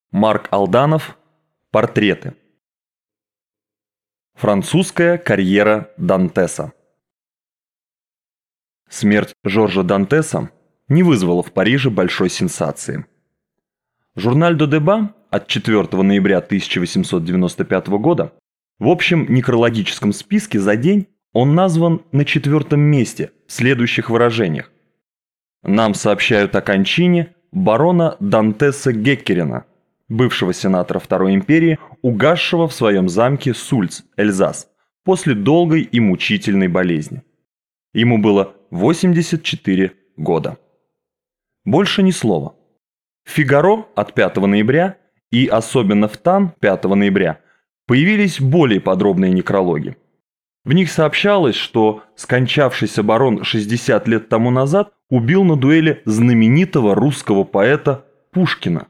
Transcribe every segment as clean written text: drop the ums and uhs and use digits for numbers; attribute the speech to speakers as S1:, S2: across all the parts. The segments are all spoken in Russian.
S1: Марк Алданов. Портреты. Французская карьера Дантеса. Смерть Жоржа Дантеса не вызвала в Париже большой сенсации. Журналь «До Деба» от 4 ноября 1895 года в общем некрологическом списке за день он назван на 4-м месте в следующих выражениях. Нам сообщают о кончине барона Дантеса Геккерина, бывшего сенатора Второй империи, угасшего в своем замке Сульц, Эльзас, после долгой и мучительной болезни. Ему было 84 года. Больше ни слова. В «Фигаро» от 5 ноября и особенно в «Тан» 5 ноября появились более подробные некрологи. В них сообщалось, что скончавшийся барон 60 лет тому назад убил на дуэли знаменитого русского поэта Пушкина.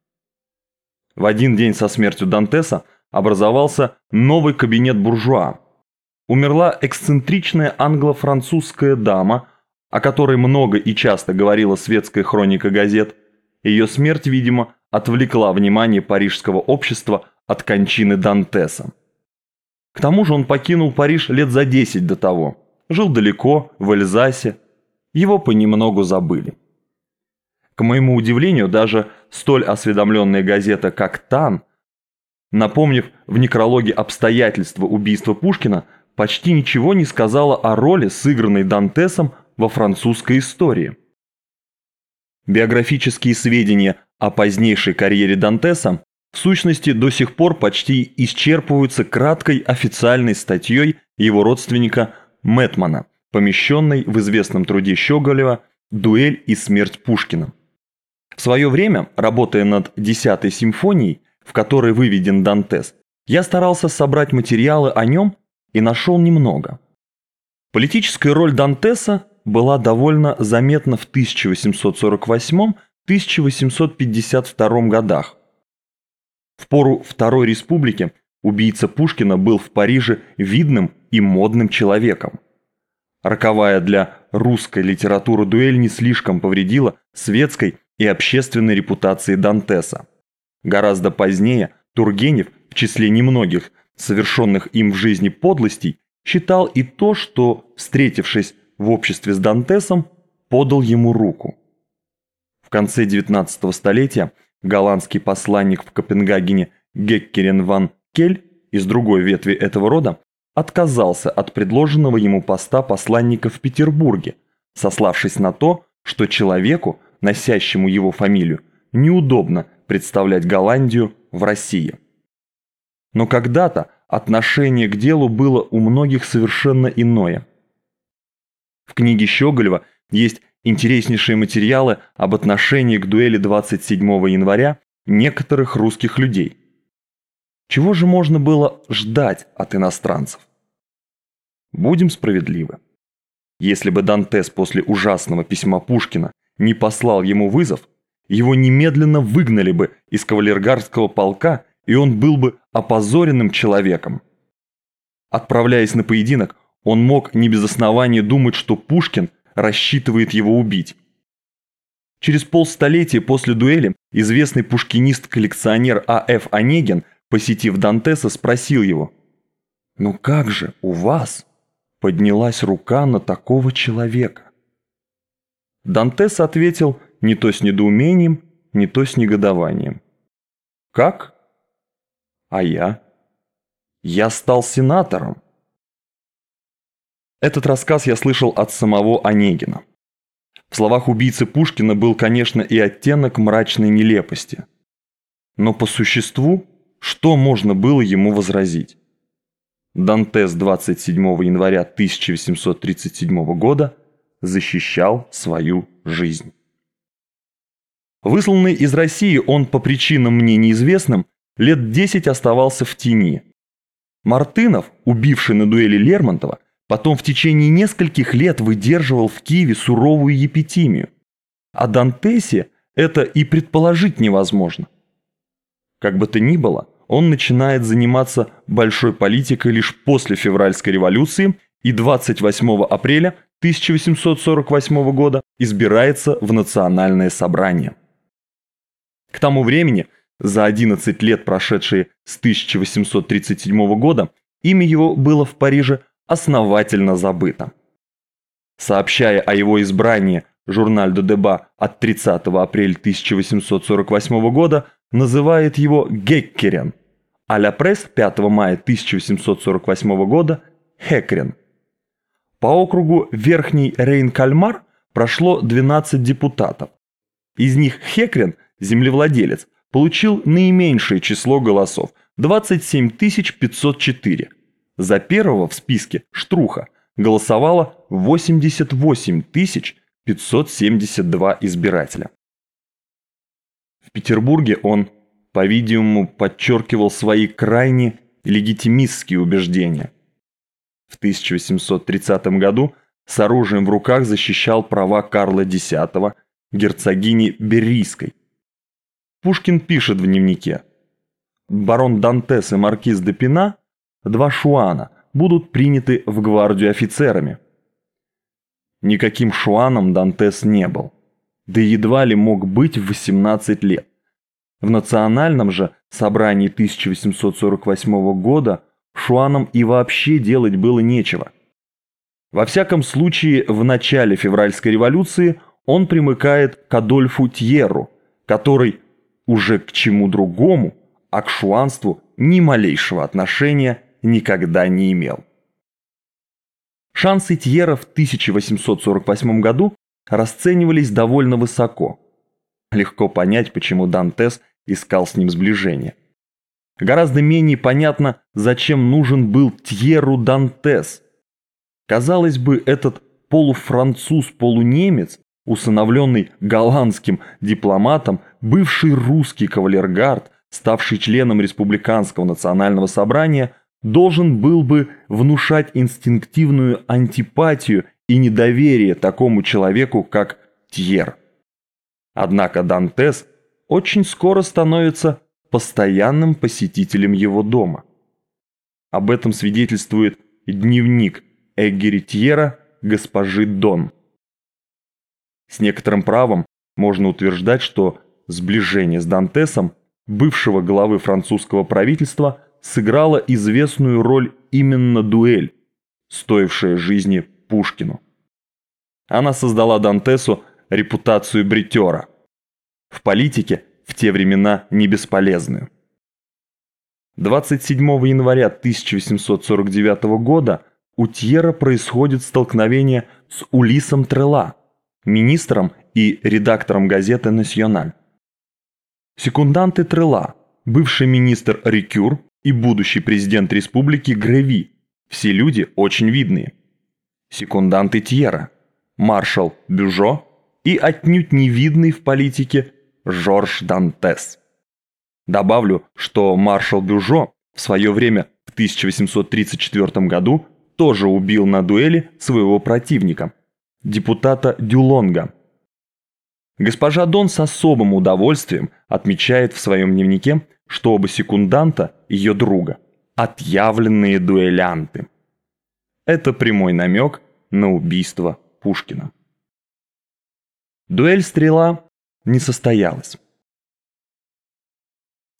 S1: В один день со смертью Дантеса образовался новый кабинет буржуа. Умерла эксцентричная англо-французская дама, о которой много и часто говорила светская хроника газет. Ее смерть, видимо, отвлекла внимание парижского общества от кончины Дантеса. К тому же он покинул Париж лет за 10 до того. Жил далеко, в Эльзасе. Его понемногу забыли. К моему удивлению, даже столь осведомленная газета, как «Тан», напомнив в некрологе обстоятельства убийства Пушкина, почти ничего не сказала о роли, сыгранной Дантесом во французской истории. Биографические сведения о позднейшей карьере Дантеса в сущности до сих пор почти исчерпываются краткой официальной статьей его родственника Мэтмана, помещенной в известном труде Щеголева «Дуэль и смерть Пушкина». В свое время, работая над 10-й симфонией, в которой выведен Дантес, я старался собрать материалы о нем и нашел немного. Политическая роль Дантеса была довольно заметна в 1848-1852 годах. В пору Второй Республики убийца Пушкина был в Париже видным и модным человеком. Роковая для русской литературы дуэль не слишком повредила светской и общественной репутации Дантеса. Гораздо позднее Тургенев, в числе немногих совершенных им в жизни подлостей, считал и то, что, встретившись в обществе с Дантесом, подал ему руку. В конце XIX столетия голландский посланник в Копенгагене Геккерин ван Кель из другой ветви этого рода отказался от предложенного ему поста посланника в Петербурге, сославшись на то, что человеку, носящему его фамилию, неудобно представлять Голландию в России. Но когда-то отношение к делу было у многих совершенно иное. В книге Щеголева есть интереснейшие материалы об отношении к дуэли 27 января некоторых русских людей. Чего же можно было ждать от иностранцев? Будем справедливы. Если бы Дантес после ужасного письма Пушкина не послал ему вызов, его немедленно выгнали бы из кавалергардского полка, и он был бы опозоренным человеком. Отправляясь на поединок, он мог не без основания думать, что Пушкин рассчитывает его убить. Через полстолетия после дуэли известный пушкинист-коллекционер А.Ф. Онегин, посетив Дантеса, спросил его: «Ну как же у вас поднялась рука на такого человека?» Дантес ответил не то с недоумением, не то с негодованием: «Как? А я? Я стал сенатором». Этот рассказ я слышал от самого Онегина. В словах убийцы Пушкина был, конечно, и оттенок мрачной нелепости. Но по существу, что можно было ему возразить? Дантес 27 января 1837 года защищал свою жизнь. Высланный из России, он по причинам мне неизвестным лет 10 оставался в тени. Мартынов, убивший на дуэли Лермонтова, потом в течение нескольких лет выдерживал в Киеве суровую епитимию. О Дантесе это и предположить невозможно. Как бы то ни было, он начинает заниматься большой политикой лишь после февральской революции и 28 апреля 1848 года избирается в Национальное собрание. К тому времени За 11 лет, прошедшие с 1837 года, имя его было в Париже основательно забыто. Сообщая о его избрании, журналь «Де Деба» от 30 апреля 1848 года называет его Геккерен, а «Ля Пресс» 5 мая 1848 года Хекрен. По округу Верхний Рейн-Кальмар прошло 12 депутатов. Из них Хекрен, землевладелец, получил наименьшее число голосов – 27 504. За первого в списке Штруха голосовало 88 572 избирателя. В Петербурге он, по-видимому, подчеркивал свои крайне легитимистские убеждения. В 1830 году с оружием в руках защищал права Карла X, герцогини Берийской. Пушкин пишет в дневнике: «Барон Дантес и маркиз де Пина, два шуана, будут приняты в гвардию офицерами». Никаким шуаном Дантес не был, да едва ли мог быть в 18 лет. В национальном же собрании 1848 года шуанам и вообще делать было нечего. Во всяком случае, в начале февральской революции он примыкает к Адольфу Тьерру, который уже к чему другому, а к шуанству ни малейшего отношения никогда не имел. Шансы Тьерра в 1848 году расценивались довольно высоко. Легко понять, почему Дантес искал с ним сближение. Гораздо менее понятно, зачем нужен был Тьерру Дантес. Казалось бы, этот полуфранцуз-полунемец, усыновленный голландским дипломатом, бывший русский кавалергард, ставший членом Республиканского национального собрания, должен был бы внушать инстинктивную антипатию и недоверие такому человеку, как Тьерр. Однако Дантес очень скоро становится постоянным посетителем его дома. Об этом свидетельствует дневник Эггери Тьерра «Госпожи Дон». С некоторым правом можно утверждать, что сближение с Дантесом бывшего главы французского правительства сыграла известную роль именно дуэль, стоившая жизни Пушкину. Она создала Дантесу репутацию бритера, в политике в те времена не бесполезную. 27 января 1849 года у Тьерра происходит столкновение с Улиссом Трелла, министром и редактором газеты «Насьональ». Секунданты Трелла, бывший министр Рикюр и будущий президент республики Греви, все люди очень видные. Секунданты Тьерра, маршал Бюжо и отнюдь не видный в политике Жорж Дантес. Добавлю, что маршал Бюжо в свое время в 1834 году тоже убил на дуэли своего противника, депутата Дюлонга. Госпожа Дон с особым удовольствием отмечает в своем дневнике, что оба секунданта ее друга – отъявленные дуэлянты. Это прямой намек на убийство Пушкина. Дуэль «Стрела» не состоялась.